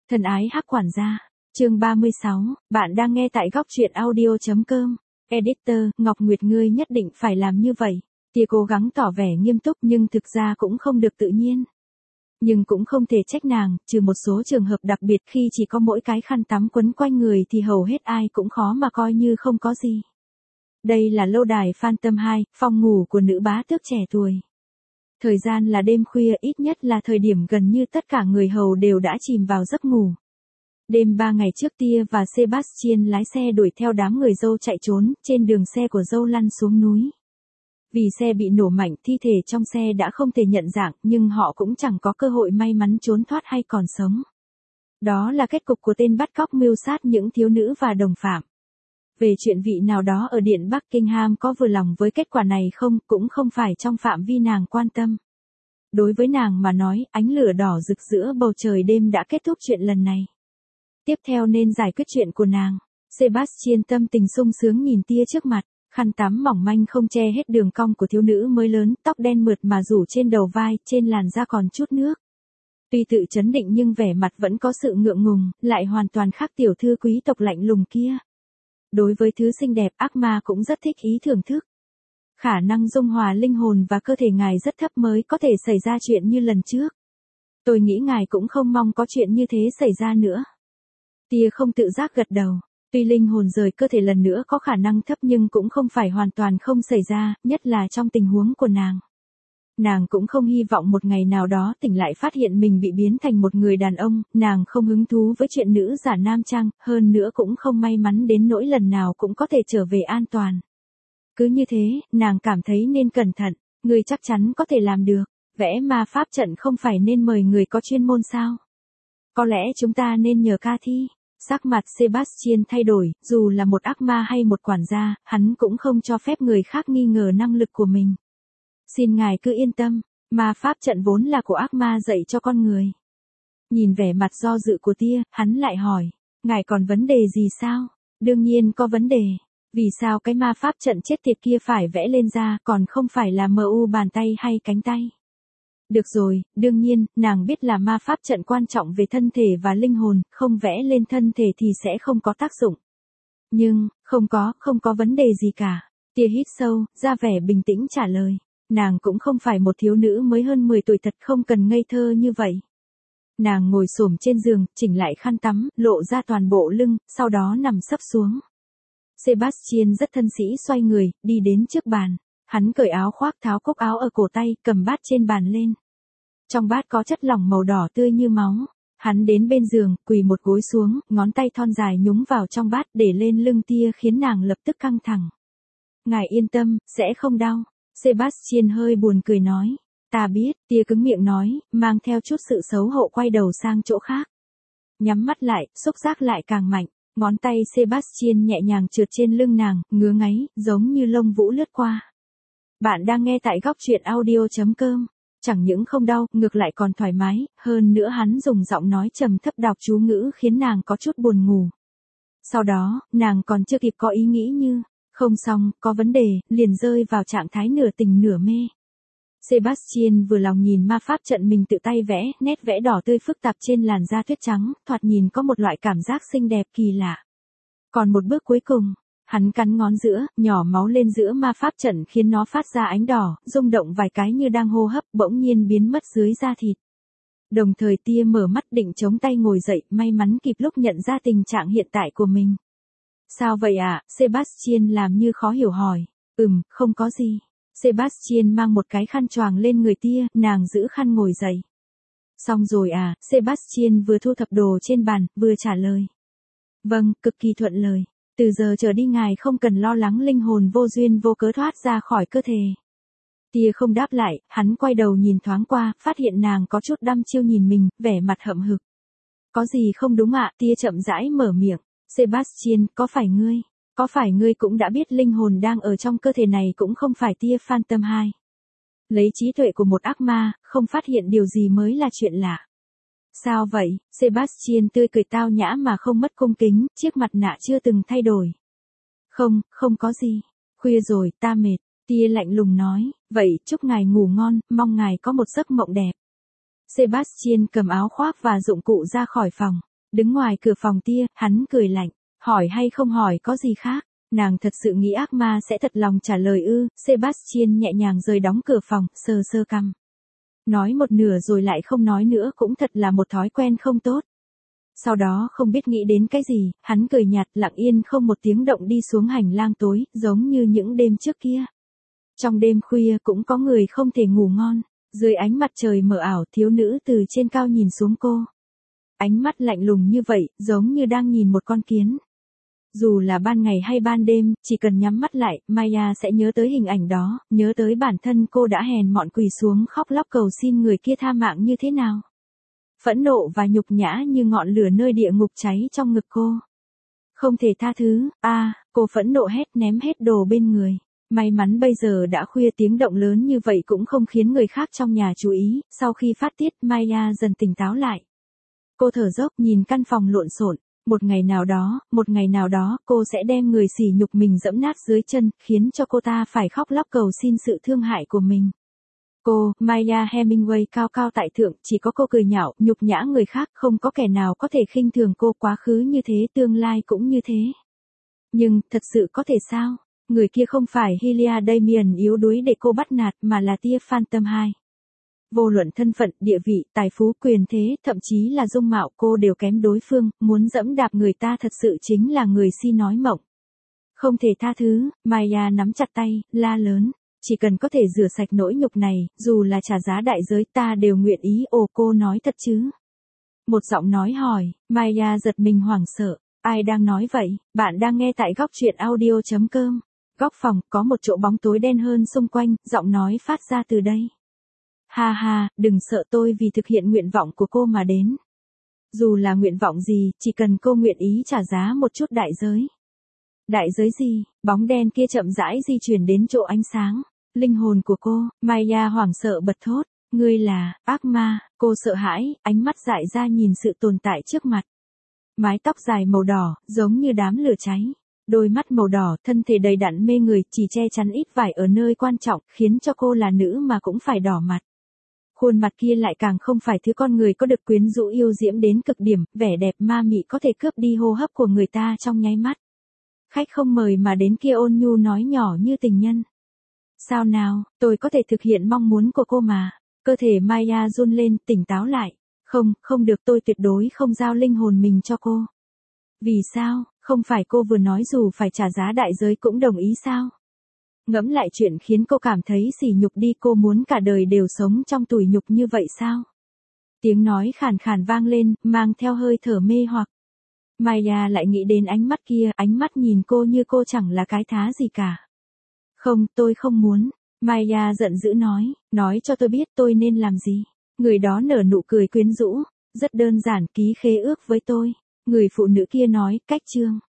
Thân ái Hắc quản gia, chương 36, bạn đang nghe tại góc truyện audio.com. Editor, Ngọc Nguyệt ngươi nhất định phải làm như vậy. Tia cố gắng tỏ vẻ nghiêm túc nhưng thực ra cũng không được tự nhiên. Nhưng cũng không thể trách nàng, trừ một số trường hợp đặc biệt khi chỉ có mỗi cái khăn tắm quấn quanh người thì hầu hết ai cũng khó mà coi như không có gì. Đây là lâu đài Phantom 2, phòng ngủ của nữ bá tước trẻ tuổi. Thời gian là đêm khuya, ít nhất là thời điểm gần như tất cả người hầu đều đã chìm vào giấc ngủ. Đêm 3 ngày trước Tia và Sebastian lái xe đuổi theo đám người dâu chạy trốn, trên đường xe của dâu lăn xuống núi. Vì xe bị nổ mạnh, thi thể trong xe đã không thể nhận dạng, nhưng họ cũng chẳng có cơ hội may mắn trốn thoát hay còn sống. Đó là kết cục của tên bắt cóc mưu sát những thiếu nữ và đồng phạm. Về chuyện vị nào đó ở Điện Buckingham có vừa lòng với kết quả này không, cũng không phải trong phạm vi nàng quan tâm. Đối với nàng mà nói, ánh lửa đỏ rực giữa bầu trời đêm đã kết thúc chuyện lần này. Tiếp theo nên giải quyết chuyện của nàng. Sebastian tâm tình sung sướng nhìn Tia trước mặt, khăn tắm mỏng manh không che hết đường cong của thiếu nữ mới lớn, tóc đen mượt mà rủ trên đầu vai, trên làn da còn chút nước. Tuy tự trấn định nhưng vẻ mặt vẫn có sự ngượng ngùng, lại hoàn toàn khác tiểu thư quý tộc lạnh lùng kia. Đối với thứ xinh đẹp, ác ma cũng rất thích ý thưởng thức. Khả năng dung hòa linh hồn và cơ thể ngài rất thấp mới có thể xảy ra chuyện như lần trước. Tôi nghĩ ngài cũng không mong có chuyện như thế xảy ra nữa. Tia không tự giác gật đầu. Tuy linh hồn rời cơ thể lần nữa có khả năng thấp nhưng cũng không phải hoàn toàn không xảy ra, nhất là trong tình huống của nàng. Nàng cũng không hy vọng một ngày nào đó tỉnh lại phát hiện mình bị biến thành một người đàn ông, nàng không hứng thú với chuyện nữ giả nam trang, hơn nữa cũng không may mắn đến nỗi lần nào cũng có thể trở về an toàn. Cứ như thế, nàng cảm thấy nên cẩn thận, người chắc chắn có thể làm được, vẽ ma pháp trận không phải nên mời người có chuyên môn sao? Có lẽ chúng ta nên nhờ Cathy. Sắc mặt Sebastian thay đổi, dù là một ác ma hay một quản gia, hắn cũng không cho phép người khác nghi ngờ năng lực của mình. Xin ngài cứ yên tâm, ma pháp trận vốn là của ác ma dạy cho con người. Nhìn vẻ mặt do dự của Tia, hắn lại hỏi, ngài còn vấn đề gì sao? Đương nhiên có vấn đề. Vì sao cái ma pháp trận chết tiệt kia phải vẽ lên da, còn không phải là MU bàn tay hay cánh tay? Được rồi, đương nhiên, nàng biết là ma pháp trận quan trọng về thân thể và linh hồn, không vẽ lên thân thể thì sẽ không có tác dụng. Nhưng, không có vấn đề gì cả. Tia hít sâu, ra vẻ bình tĩnh trả lời. Nàng cũng không phải một thiếu nữ mới hơn 10 tuổi, thật không cần ngây thơ như vậy. Nàng ngồi xổm trên giường, chỉnh lại khăn tắm, lộ ra toàn bộ lưng, sau đó nằm sấp xuống. Sebastian rất thân sĩ xoay người, đi đến trước bàn. Hắn cởi áo khoác, tháo cúc áo ở cổ tay, cầm bát trên bàn lên. Trong bát có chất lỏng màu đỏ tươi như máu. Hắn đến bên giường, quỳ một gối xuống, ngón tay thon dài nhúng vào trong bát để lên lưng Tia khiến nàng lập tức căng thẳng. Ngài yên tâm, sẽ không đau. Sebastian hơi buồn cười nói. Ta biết, Tia cứng miệng nói, mang theo chút sự xấu hổ quay đầu sang chỗ khác. Nhắm mắt lại, xúc giác lại càng mạnh. Ngón tay Sebastian nhẹ nhàng trượt trên lưng nàng, ngứa ngáy, giống như lông vũ lướt qua. Bạn đang nghe tại góc truyện audio.com. Chẳng những không đau, ngược lại còn thoải mái, hơn nữa hắn dùng giọng nói trầm thấp đọc chú ngữ khiến nàng có chút buồn ngủ. Sau đó, nàng còn chưa kịp có ý nghĩ như, không xong, có vấn đề, liền rơi vào trạng thái nửa tỉnh nửa mê. Sebastian vừa lòng nhìn ma pháp trận mình tự tay vẽ, nét vẽ đỏ tươi phức tạp trên làn da tuyết trắng, thoạt nhìn có một loại cảm giác xinh đẹp kỳ lạ. Còn một bước cuối cùng. Hắn cắn ngón giữa, nhỏ máu lên giữa ma pháp trận khiến nó phát ra ánh đỏ, rung động vài cái như đang hô hấp, bỗng nhiên biến mất dưới da thịt. Đồng thời Tia mở mắt định chống tay ngồi dậy, may mắn kịp lúc nhận ra tình trạng hiện tại của mình. Sao vậy ạ? Sebastian làm như khó hiểu hỏi. Không có gì. Sebastian mang một cái khăn choàng lên người Tia, nàng giữ khăn ngồi dậy. Xong rồi à? Sebastian vừa thu thập đồ trên bàn, vừa trả lời. Vâng, cực kỳ thuận lời. Từ giờ trở đi ngài không cần lo lắng linh hồn vô duyên vô cớ thoát ra khỏi cơ thể. Tia không đáp lại, hắn quay đầu nhìn thoáng qua, phát hiện nàng có chút đăm chiêu nhìn mình, vẻ mặt hậm hực. Có gì không đúng ạ? Tia chậm rãi mở miệng. Sebastian, có phải ngươi cũng đã biết linh hồn đang ở trong cơ thể này cũng không phải Tia Phantom 2. Lấy trí tuệ của một ác ma, không phát hiện điều gì mới là chuyện lạ. Sao vậy? Sebastian tươi cười tao nhã mà không mất cung kính, chiếc mặt nạ chưa từng thay đổi. Không có gì. Khuya rồi, ta mệt. Tia lạnh lùng nói, vậy chúc ngài ngủ ngon, mong ngài có một giấc mộng đẹp. Sebastian cầm áo khoác và dụng cụ ra khỏi phòng. Đứng ngoài cửa phòng tia, hắn cười lạnh. Hỏi hay không hỏi có gì khác? Nàng thật sự nghĩ ác ma sẽ thật lòng trả lời ư? Sebastian nhẹ nhàng rời đóng cửa phòng, sờ sờ cằm. Nói một nửa rồi lại không nói nữa cũng thật là một thói quen không tốt. Sau đó không biết nghĩ đến cái gì, hắn cười nhạt lặng yên không một tiếng động đi xuống hành lang tối, giống như những đêm trước kia. Trong đêm khuya cũng có người không thể ngủ ngon, dưới ánh mặt trời mờ ảo thiếu nữ từ trên cao nhìn xuống cô. Ánh mắt lạnh lùng như vậy, giống như đang nhìn một con kiến. Dù là ban ngày hay ban đêm, chỉ cần nhắm mắt lại, Maya sẽ nhớ tới hình ảnh đó, nhớ tới bản thân cô đã hèn mọn quỳ xuống khóc lóc cầu xin người kia tha mạng như thế nào. Phẫn nộ và nhục nhã như ngọn lửa nơi địa ngục cháy trong ngực cô. Không thể tha thứ, cô phẫn nộ hét ném hết đồ bên người. May mắn bây giờ đã khuya tiếng động lớn như vậy cũng không khiến người khác trong nhà chú ý, sau khi phát tiết Maya dần tỉnh táo lại. Cô thở dốc nhìn căn phòng lộn xộn. Một ngày nào đó, cô sẽ đem người sỉ nhục mình dẫm nát dưới chân, khiến cho cô ta phải khóc lóc cầu xin sự thương hại của mình. Cô, Maya Hemingway cao cao tại thượng, chỉ có cô cười nhạo, nhục nhã người khác, không có kẻ nào có thể khinh thường cô, quá khứ như thế, tương lai cũng như thế. Nhưng, thật sự có thể sao? Người kia không phải Hylia Damian yếu đuối để cô bắt nạt, mà là tia Phantom 2. Vô luận thân phận, địa vị, tài phú, quyền thế, thậm chí là dung mạo cô đều kém đối phương, muốn dẫm đạp người ta thật sự chính là người si nói mộng. Không thể tha thứ, Maya nắm chặt tay, la lớn. Chỉ cần có thể rửa sạch nỗi nhục này, dù là trả giá đại giới ta đều nguyện ý. Ồ cô nói thật chứ? Một giọng nói hỏi, Maya giật mình hoảng sợ. Ai đang nói vậy? Bạn đang nghe tại góc truyện audio.com. Góc phòng, có một chỗ bóng tối đen hơn xung quanh, giọng nói phát ra từ đây. Ha ha, đừng sợ tôi vì thực hiện nguyện vọng của cô mà đến. Dù là nguyện vọng gì, chỉ cần cô nguyện ý trả giá một chút đại giới. Đại giới gì? Bóng đen kia chậm rãi di chuyển đến chỗ ánh sáng. Linh hồn của cô, Maya hoảng sợ bật thốt. Ngươi là, ác ma, cô sợ hãi, ánh mắt dại ra nhìn sự tồn tại trước mặt. Mái tóc dài màu đỏ, giống như đám lửa cháy. Đôi mắt màu đỏ, thân thể đầy đặn mê người, chỉ che chắn ít vải ở nơi quan trọng, khiến cho cô là nữ mà cũng phải đỏ mặt. Khuôn mặt kia lại càng không phải thứ con người có được quyến rũ yêu diễm đến cực điểm, vẻ đẹp ma mị có thể cướp đi hô hấp của người ta trong nháy mắt. Khách không mời mà đến kia ôn nhu nói nhỏ như tình nhân. Sao nào, tôi có thể thực hiện mong muốn của cô mà. Cơ thể Maya run lên, tỉnh táo lại. Không được, tôi tuyệt đối không giao linh hồn mình cho cô. Vì sao, không phải cô vừa nói dù phải trả giá đại giới cũng đồng ý sao? Ngẫm lại chuyện khiến cô cảm thấy sỉ nhục đi, cô muốn cả đời đều sống trong tủi nhục như vậy sao? Tiếng nói khàn khàn vang lên, mang theo hơi thở mê hoặc. Maya lại nghĩ đến ánh mắt kia, ánh mắt nhìn cô như cô chẳng là cái thá gì cả. Không, tôi không muốn. Maya giận dữ nói cho tôi biết tôi nên làm gì. Người đó nở nụ cười quyến rũ, rất đơn giản, ký khế ước với tôi. Người phụ nữ kia nói, cách chương.